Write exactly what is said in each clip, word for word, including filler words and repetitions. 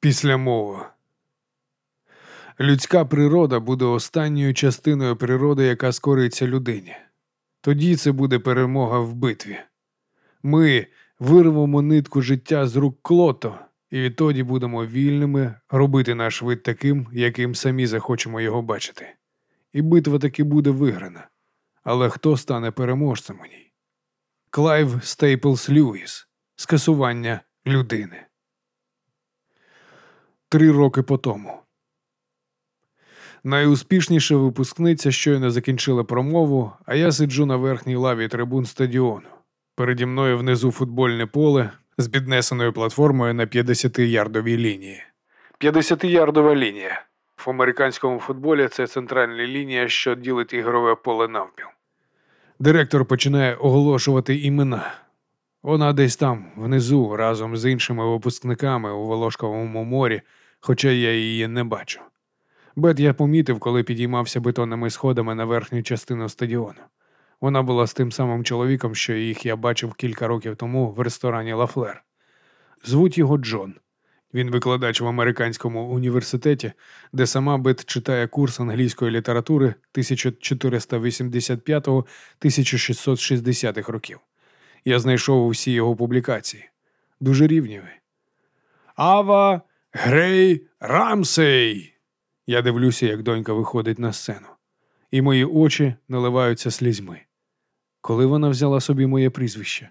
Післямова. Людська природа буде останньою частиною природи, яка скориться людині. Тоді це буде перемога в битві. Ми вирвемо нитку життя з рук Клото, і відтоді будемо вільними робити наш вид таким, яким самі захочемо його бачити. І битва таки буде виграна. Але хто стане переможцем у ній? Клайв Стейплс Льюіс. Скасування людини. Три роки по тому. Найуспішніша випускниця щойно закінчила промову, а я сиджу на верхній лаві трибун стадіону. Переді мною внизу футбольне поле з піднесеною платформою на п'ятдесятиярдовій лінії. п'ятдесятиярдова лінія. В американському футболі це центральна лінія, що ділить ігрове поле навпіл. Директор починає оголошувати імена. Вона десь там, внизу, разом з іншими випускниками у Волошковому морі, хоча я її не бачу. Бет я помітив, коли підіймався бетонними сходами на верхню частину стадіону. Вона була з тим самим чоловіком, що їх я бачив кілька років тому в ресторані «Ла Флер». Звуть його Джон. Він викладач в американському університеті, де сама Бет читає курс англійської літератури тисяча чотириста вісімдесят п'ятого - тисяча шістсот шістдесятих років. Я знайшов усі його публікації. Дуже рівніві. «Ава Грей Рамсей!» Я дивлюся, як донька виходить на сцену. І мої очі наливаються слізьми. Коли вона взяла собі моє прізвище?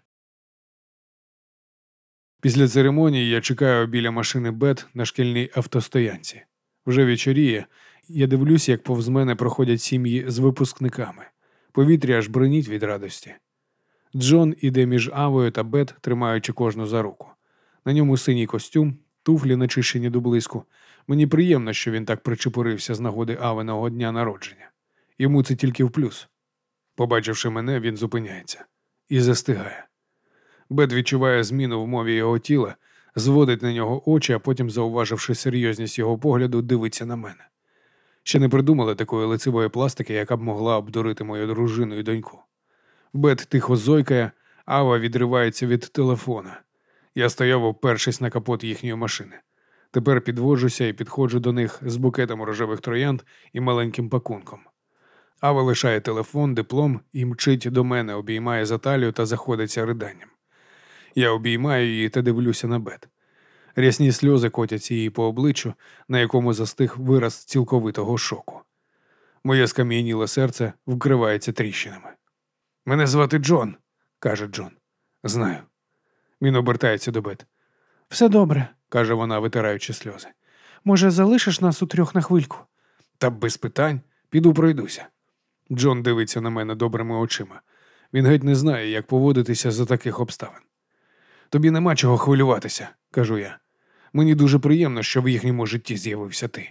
Після церемонії я чекаю біля машини Бет на шкільній автостоянці. Вже вечоріє, я дивлюся, як повз мене проходять сім'ї з випускниками. Повітря аж бриніть від радості. Джон іде між Авою та Бет, тримаючи кожну за руку. На ньому синій костюм, туфлі начищені до блиску. Мені приємно, що він так причепурився з нагоди Авиного дня народження. Йому це тільки в плюс. Побачивши мене, він зупиняється. І застигає. Бет відчуває зміну в мові його тіла, зводить на нього очі, а потім, зауваживши серйозність його погляду, дивиться на мене. Ще не придумали такої лицевої пластики, яка б могла обдурити мою дружину і доньку. Бет тихо зойкає, Ава відривається від телефона. Я стояв, опершись на капот їхньої машини. Тепер підводжуся і підходжу до них з букетом рожевих троянд і маленьким пакунком. Ава лишає телефон, диплом і мчить до мене, обіймає за талію та заходиться риданням. Я обіймаю її та дивлюся на Бет. Рясні сльози котяться їй по обличчю, на якому застиг вираз цілковитого шоку. Моє скам'яніле серце вкривається тріщинами. «Мене звати Джон», – каже Джон. «Знаю». Він обертається до Бет. «Все добре», – каже вона, витираючи сльози. «Може, залишиш нас утрьох на хвильку?» «Та без питань. Піду пройдуся». Джон дивиться на мене добрими очима. Він геть не знає, як поводитися за таких обставин. «Тобі нема чого хвилюватися», – кажу я. «Мені дуже приємно, що в їхньому житті з'явився ти».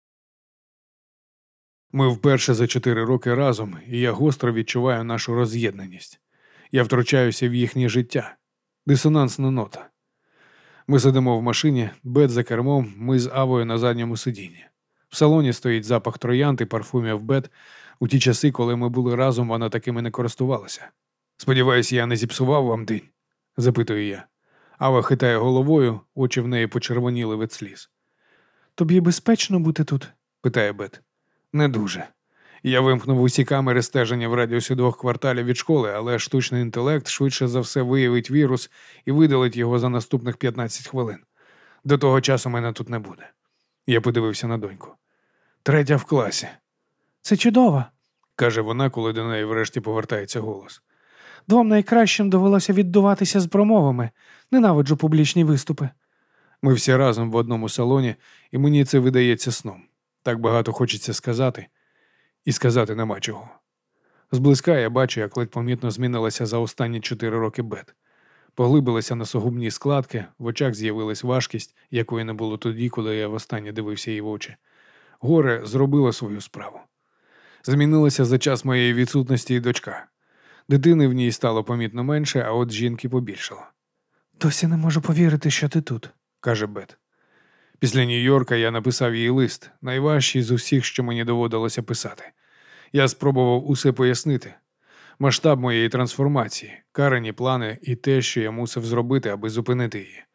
Ми вперше за чотири роки разом, і я гостро відчуваю нашу роз'єднаність. Я втручаюся в їхнє життя. Дисонансна нота. Ми сидимо в машині, Бет за кермом, ми з Авою на задньому сидінні. В салоні стоїть запах троянд і парфумів Бет. У ті часи, коли ми були разом, вона такими не користувалася. «Сподіваюсь, я не зіпсував вам день?» – запитую я. Ава хитає головою, очі в неї почервоніли від сліз. «Тобі безпечно бути тут?» – питає Бет. «Не дуже. Я вимкнув усі камери стеження в радіусі двох кварталів від школи, але штучний інтелект швидше за все виявить вірус і видалить його за наступних п'ятнадцять хвилин. До того часу мене тут не буде». Я подивився на доньку. «Третя в класі». «Це чудово», – каже вона, коли до неї врешті повертається голос. «Двом найкращим довелося віддуватися з промовами. Ненавиджу публічні виступи». Ми всі разом в одному салоні, і мені це видається сном. Так багато хочеться сказати, і сказати нема чого. Зблизька я бачу, як ледь помітно змінилася за останні чотири роки Бет. Поглибилися носогубні складки, в очах з'явилась важкість, якої не було тоді, коли я востаннє дивився їй в очі. Горе зробило свою справу. Змінилася за час моєї відсутності і дочка. Дитини в ній стало помітно менше, а от жінки побільшало. «Досі не можу повірити, що ти тут», – каже Бет. Після Нью-Йорка я написав їй лист, найважчий з усіх, що мені доводилося писати. Я спробував усе пояснити. Масштаб моєї трансформації, карані плани і те, що я мусив зробити, аби зупинити її.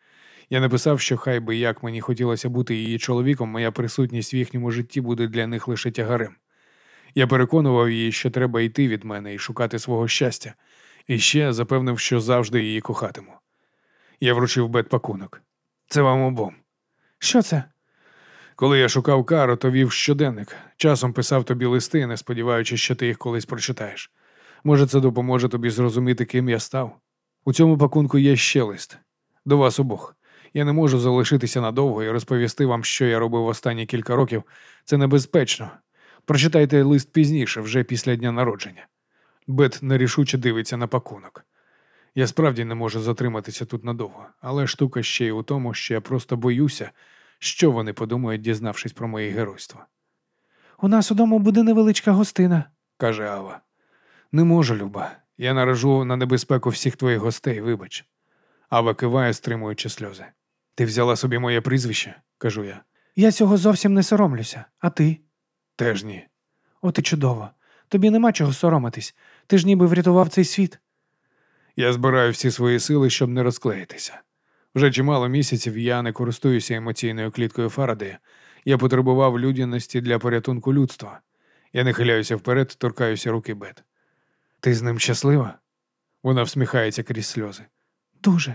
Я написав, що хай би як мені хотілося бути її чоловіком, моя присутність в їхньому житті буде для них лише тягарем. Я переконував її, що треба йти від мене і шукати свого щастя, і ще запевнив, що завжди її кохатиму. Я вручив Бет пакунок. Це вам обом. Що це? Коли я шукав Кару, то вів щоденник. Часом писав тобі листи, не сподіваючись, що ти їх колись прочитаєш. Може, це допоможе тобі зрозуміти, ким я став. У цьому пакунку є ще лист. До вас обох. Я не можу залишитися надовго і розповісти вам, що я робив останні кілька років. Це небезпечно. Прочитайте лист пізніше, вже після дня народження. Бет нерішуче дивиться на пакунок. Я справді не можу затриматися тут надовго, але штука ще й у тому, що я просто боюся, що вони подумають, дізнавшись про моє геройство. У нас удома буде невеличка гостина, каже Ава. Не можу, Люба. Я наражу на небезпеку всіх твоїх гостей, вибач. Ава киває, стримуючи сльози. Ти взяла собі моє прізвище, кажу я. Я цього зовсім не соромлюся. А ти? Теж ні. От і чудово. Тобі нема чого соромитись. Ти ж ніби врятував цей світ. Я збираю всі свої сили, щоб не розклеїтися. Вже чимало місяців я не користуюся емоційною кліткою Фарадея. Я потребував людяності для порятунку людства. Я нахиляюся вперед, торкаюся руки Бет. Ти з ним щаслива? Вона всміхається крізь сльози. Дуже.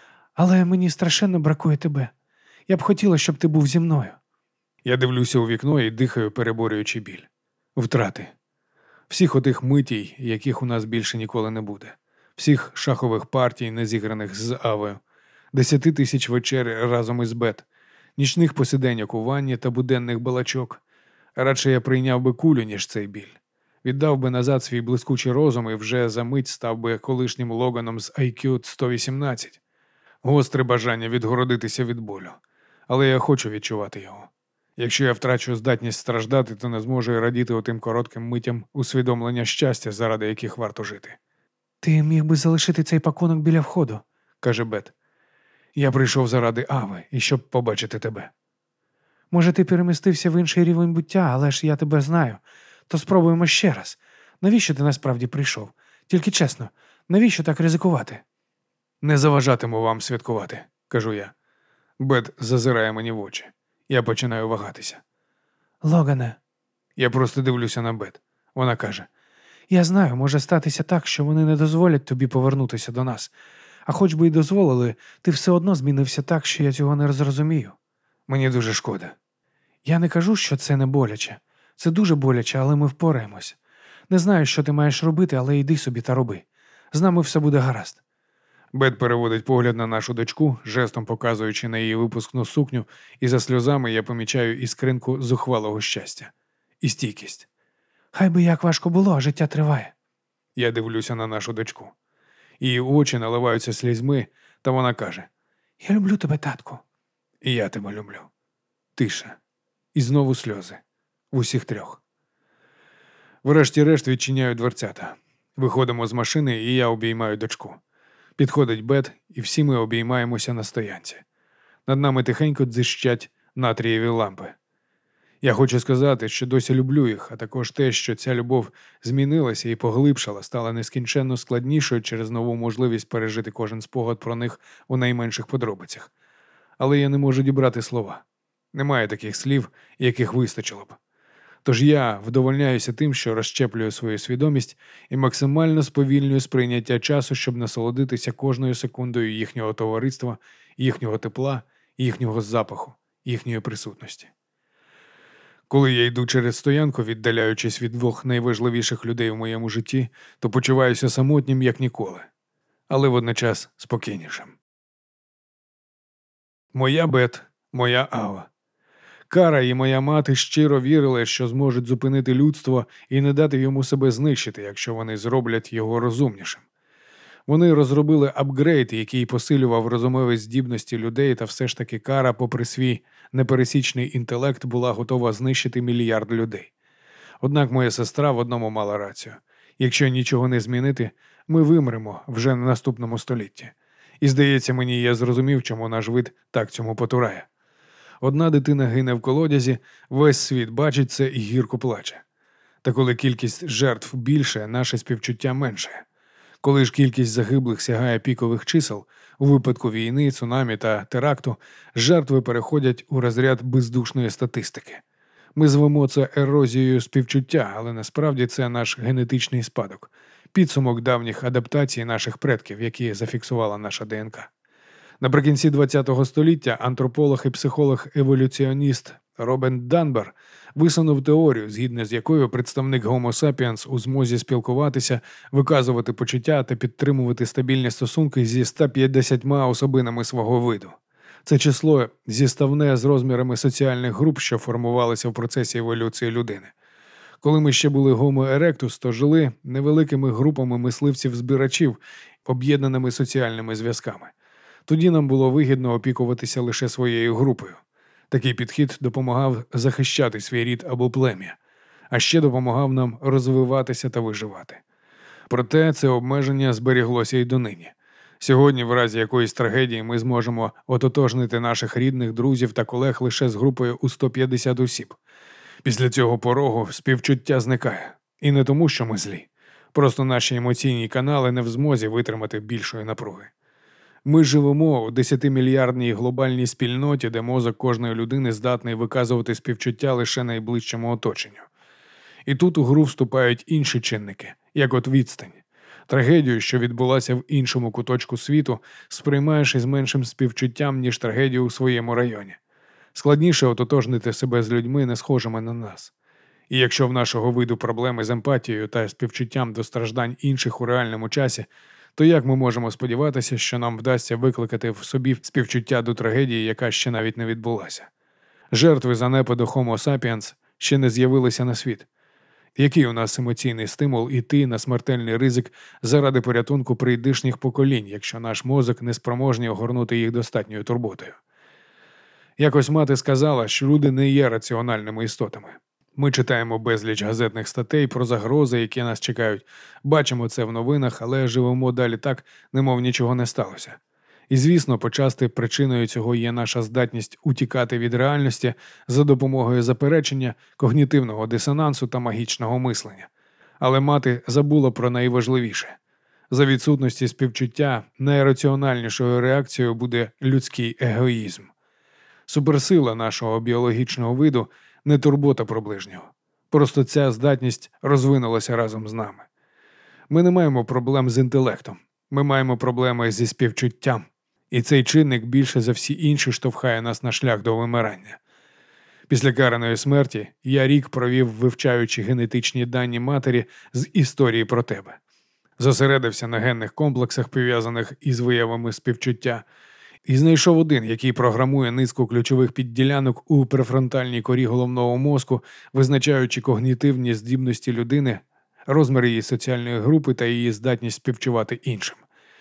Але мені страшенно бракує тебе. Я б хотіла, щоб ти був зі мною. Я дивлюся у вікно і дихаю, переборюючи біль. Втрати. Всіх отих митій, яких у нас більше ніколи не буде. Всіх шахових партій, не зіграних з Авою. Десяти тисяч вечер разом із Бет. Нічних посиденьок у ванні та буденних балачок. Радше я прийняв би кулю, ніж цей біль. Віддав би назад свій блискучий розум і вже за мить став би колишнім Логаном з ай к'ю сто вісімнадцять. Гостре бажання відгородитися від болю. Але я хочу відчувати його. Якщо я втрачу здатність страждати, то не зможу і радіти отим коротким митям усвідомлення щастя, заради яких варто жити. Ти міг би залишити цей пакунок біля входу, каже Бет. Я прийшов заради Ави і щоб побачити тебе. Може, ти перемістився в інший рівень буття, але ж я тебе знаю. То спробуємо ще раз. Навіщо ти насправді прийшов? Тільки чесно, навіщо так ризикувати? Не заважатиму вам святкувати, кажу я. Бет зазирає мені в очі. Я починаю вагатися. Логане. Я просто дивлюся на Бет. Вона каже. Я знаю, може статися так, що вони не дозволять тобі повернутися до нас. А хоч би й дозволили, ти все одно змінився так, що я цього не зрозумію. Мені дуже шкода. Я не кажу, що це не боляче. Це дуже боляче, але ми впораємось. Не знаю, що ти маєш робити, але йди собі та роби. З нами все буде гаразд. Бет переводить погляд на нашу дочку, жестом показуючи на її випускну сукню, і за сльозами я помічаю іскринку зухвалого щастя. І стійкість. Хай би як важко було, а життя триває. Я дивлюся на нашу дочку. Її очі наливаються слізьми, та вона каже. Я люблю тебе, татку. І я тебе люблю. Тиша. І знову сльози. В усіх трьох. Врешті-решт відчиняю дверцята. Виходимо з машини, і я обіймаю дочку. Підходить Бет, і всі ми обіймаємося на стоянці. Над нами тихенько дзищать натрієві лампи. Я хочу сказати, що досі люблю їх, а також те, що ця любов змінилася і поглибшала, стала нескінченно складнішою через нову можливість пережити кожен спогад про них у найменших подробицях. Але я не можу дібрати слова. Немає таких слів, яких вистачило б. Тож я вдовольняюся тим, що розщеплюю свою свідомість і максимально сповільнюю сприйняття часу, щоб насолодитися кожною секундою їхнього товариства, їхнього тепла, їхнього запаху, їхньої присутності. Коли я йду через стоянку, віддаляючись від двох найважливіших людей в моєму житті, то почуваюся самотнім, як ніколи, але водночас спокійнішим. Моя Бет, моя Ава. Кара і моя мати щиро вірили, що зможуть зупинити людство і не дати йому себе знищити, якщо вони зроблять його розумнішим. Вони розробили апгрейд, який посилював розумові здібності людей, та все ж таки Кара, попри свій непересічний інтелект, була готова знищити мільярд людей. Однак моя сестра в одному мала рацію. Якщо нічого не змінити, ми вимремо вже на наступному столітті. І, здається мені, я зрозумів, чому наш вид так цьому потурає. Одна дитина гине в колодязі, весь світ бачить це і гірко плаче. Та коли кількість жертв більше, наше співчуття менше. Коли ж кількість загиблих сягає пікових чисел, у випадку війни, цунамі та теракту, жертви переходять у розряд бездушної статистики. Ми звемо це ерозією співчуття, але насправді це наш генетичний спадок, підсумок давніх адаптацій наших предків, які зафіксувала наша ДНК. Наприкінці ХХ століття антрополог і психолог-еволюціоніст Робен Данбер висунув теорію, згідно з якою представник Homo sapiens у змозі спілкуватися, виказувати почуття та підтримувати стабільні стосунки зі ста п'ятдесятьма особинами свого виду. Це число зіставне з розмірами соціальних груп, що формувалися в процесі еволюції людини. Коли ми ще були Homo erectus, то жили невеликими групами мисливців-збирачів, об'єднаними соціальними зв'язками. Тоді нам було вигідно опікуватися лише своєю групою. Такий підхід допомагав захищати свій рід або плем'я, а ще допомагав нам розвиватися та виживати. Проте це обмеження зберіглося й донині. Сьогодні, в разі якоїсь трагедії, ми зможемо ототожнити наших рідних, друзів та колег лише з групою у сто п'ятдесят осіб. Після цього порогу співчуття зникає. І не тому, що ми злі. Просто наші емоційні канали не в змозі витримати більшої напруги. Ми живемо у десятимільярдній глобальній спільноті, де мозок кожної людини здатний виказувати співчуття лише найближчому оточенню. І тут у гру вступають інші чинники, як от відстань. Трагедію, що відбулася в іншому куточку світу, сприймаєш із меншим співчуттям, ніж трагедію у своєму районі. Складніше ототожнити себе з людьми, не схожими на нас. І якщо в нашого виду проблеми з емпатією та співчуттям до страждань інших у реальному часі, то як ми можемо сподіватися, що нам вдасться викликати в собі співчуття до трагедії, яка ще навіть не відбулася? Жертви занепаду Homo sapiens ще не з'явилися на світ. Який у нас емоційний стимул іти на смертельний ризик заради порятунку прийдишніх поколінь, якщо наш мозок не спроможний огорнути їх достатньою турботою? Якось мати сказала, що люди не є раціональними істотами. Ми читаємо безліч газетних статей про загрози, які нас чекають, бачимо це в новинах, але живемо далі так, немов нічого не сталося. І, звісно, почасти причиною цього є наша здатність утікати від реальності за допомогою заперечення, когнітивного дисонансу та магічного мислення. Але мати забула про найважливіше. За відсутності співчуття найраціональнішою реакцією буде людський егоїзм. Суперсила нашого біологічного виду – не турбота про ближнього. Просто ця здатність розвинулася разом з нами. Ми не маємо проблем з інтелектом. Ми маємо проблеми зі співчуттям. І цей чинник більше за всі інші штовхає нас на шлях до вимирання. Після караної смерті я рік провів, вивчаючи генетичні дані матері з історії про тебе. Зосередився на генних комплексах, пов'язаних із виявами співчуття, і знайшов один, який програмує низку ключових підділянок у префронтальній корі головного мозку, визначаючи когнітивні здібності людини, розмір її соціальної групи та її здатність співчувати іншим.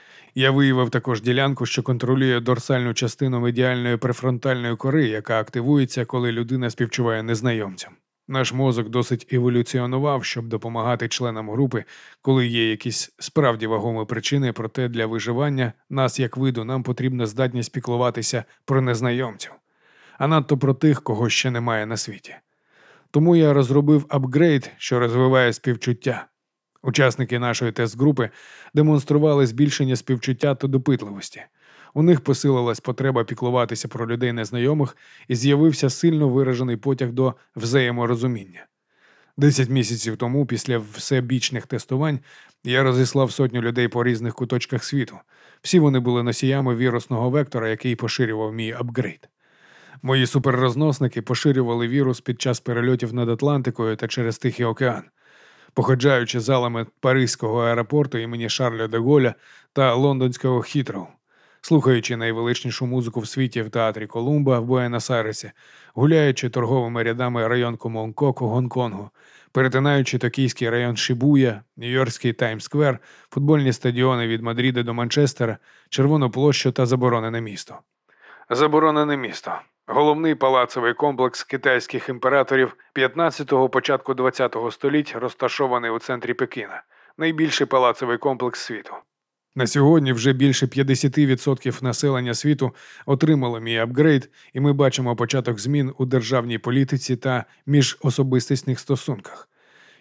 Я виявив також ділянку, що контролює дорсальну частину медіальної префронтальної кори, яка активується, коли людина співчуває незнайомцям. Наш мозок досить еволюціонував, щоб допомагати членам групи, коли є якісь справді вагомі причини, проте для виживання нас, як виду, нам потрібна здатність піклуватися про незнайомців, а надто про тих, кого ще немає на світі. Тому я розробив апгрейд, що розвиває співчуття. Учасники нашої тест-групи демонстрували збільшення співчуття та допитливості. У них посилилась потреба піклуватися про людей незнайомих і з'явився сильно виражений потяг до взаєморозуміння. Десять місяців тому, після всебічних тестувань, я розіслав сотню людей по різних куточках світу. Всі вони були носіями вірусного вектора, який поширював мій апгрейд. Мої суперрозносники поширювали вірус під час перельотів над Атлантикою та через Тихий океан. Походжаючи залами Паризького аеропорту імені Шарля де Голля та лондонського Хітроу, слухаючи найвеличнішу музику в світі в театрі Колумба в Буенос-Айресі, гуляючи торговими рядами район Комонкок у Гонконгу, перетинаючи токійський район Шибуя, Нью-Йоркський Таймс-сквер, футбольні стадіони від Мадріда до Манчестера, Червону площу та заборонене місто. Заборонене місто – головний палацовий комплекс китайських імператорів п'ятнадцятого – початку двадцятого століть, розташований у центрі Пекіна, найбільший палацовий комплекс світу. На сьогодні вже більше п'ятдесят відсотків населення світу отримало мій апгрейд, і ми бачимо початок змін у державній політиці та міжособистісних стосунках.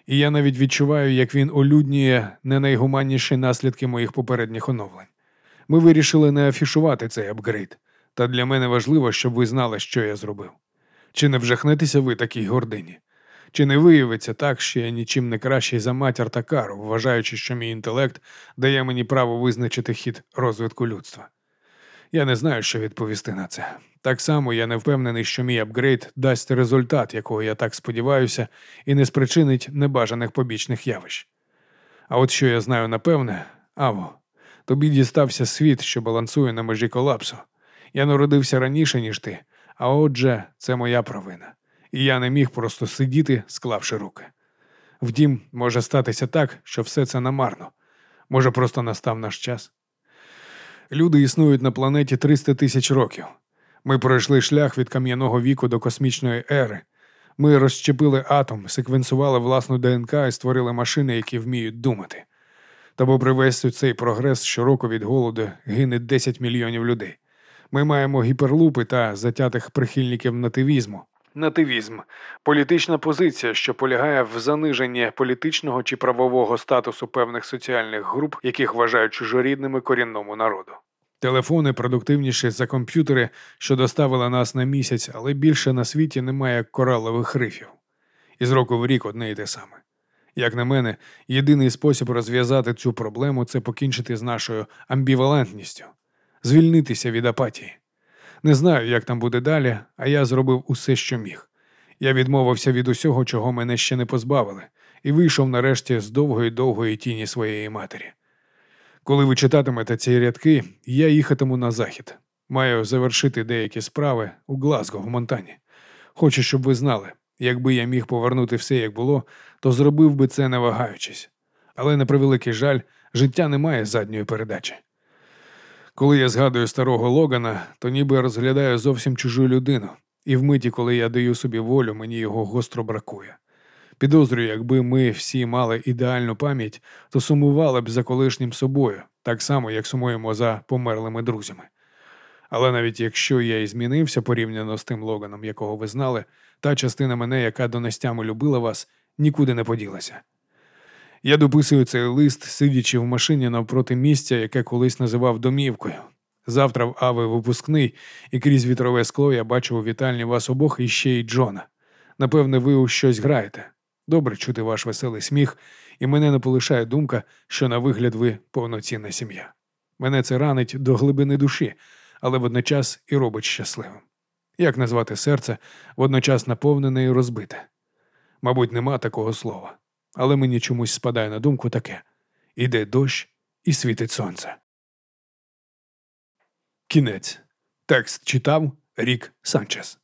І я навіть відчуваю, як він олюднює не найгуманніші наслідки моїх попередніх оновлень. Ми вирішили не афішувати цей апгрейд. Та для мене важливо, щоб ви знали, що я зробив. Чи не вжахнетеся ви такій гордині? Чи не виявиться так, що я нічим не кращий за матір та кару, вважаючи, що мій інтелект дає мені право визначити хід розвитку людства? Я не знаю, що відповісти на це. Так само я не впевнений, що мій апгрейд дасть результат, якого я так сподіваюся, і не спричинить небажаних побічних явищ. А от що я знаю напевне, Аво, тобі дістався світ, що балансує на межі колапсу. Я народився раніше, ніж ти, а отже, це моя провина. І я не міг просто сидіти, склавши руки. Втім, може статися так, що все це намарно. Може, просто настав наш час. Люди існують на планеті триста тисяч років. Ми пройшли шлях від кам'яного віку до космічної ери. Ми розщепили атом, секвенсували власну ДНК і створили машини, які вміють думати. Та попри весь цей прогрес, щороку від голоду гине десять мільйонів людей. Ми маємо гіперлупи та затятих прихильників нативізму. Нативізм – політична позиція, що полягає в заниженні політичного чи правового статусу певних соціальних груп, яких вважають чужорідними корінному народу. Телефони продуктивніші за комп'ютери, що доставили нас на місяць, але більше на світі немає коралових рифів. І з року в рік одне й те саме. Як на мене, єдиний спосіб розв'язати цю проблему – це покінчити з нашою амбівалентністю, звільнитися від апатії. Не знаю, як там буде далі, а я зробив усе, що міг. Я відмовився від усього, чого мене ще не позбавили, і вийшов нарешті з довгої-довгої тіні своєї матері. Коли ви читатимете ці рядки, я їхатиму на захід. Маю завершити деякі справи у Глазго, в Монтані. Хочу, щоб ви знали, якби я міг повернути все, як було, то зробив би це не вагаючись. Але, на превеликий жаль, життя не має задньої передачі. Коли я згадую старого Логана, то ніби розглядаю зовсім чужу людину, і вмиті, коли я даю собі волю, мені його гостро бракує. Підозрюю, якби ми всі мали ідеальну пам'ять, то сумували б за колишнім собою, так само, як сумуємо за померлими друзями. Але навіть якщо я і змінився порівняно з тим Логаном, якого ви знали, та частина мене, яка донестями любила вас, нікуди не поділася. Я дописую цей лист, сидячи в машині навпроти місця, яке колись називав домівкою. Завтра в Ави випускний, і крізь вітрове скло я бачу у вітальні вас обох і ще й Джона. Напевне, ви у щось граєте. Добре чути ваш веселий сміх, і мене не полишає думка, що на вигляд ви повноцінна сім'я. Мене це ранить до глибини душі, але водночас і робить щасливим. Як назвати серце, водночас наповнене і розбите? Мабуть, нема такого слова. Але мені чомусь спадає на думку таке: іде дощ і світить сонце. Кінець. Текст читав Рік Санчес.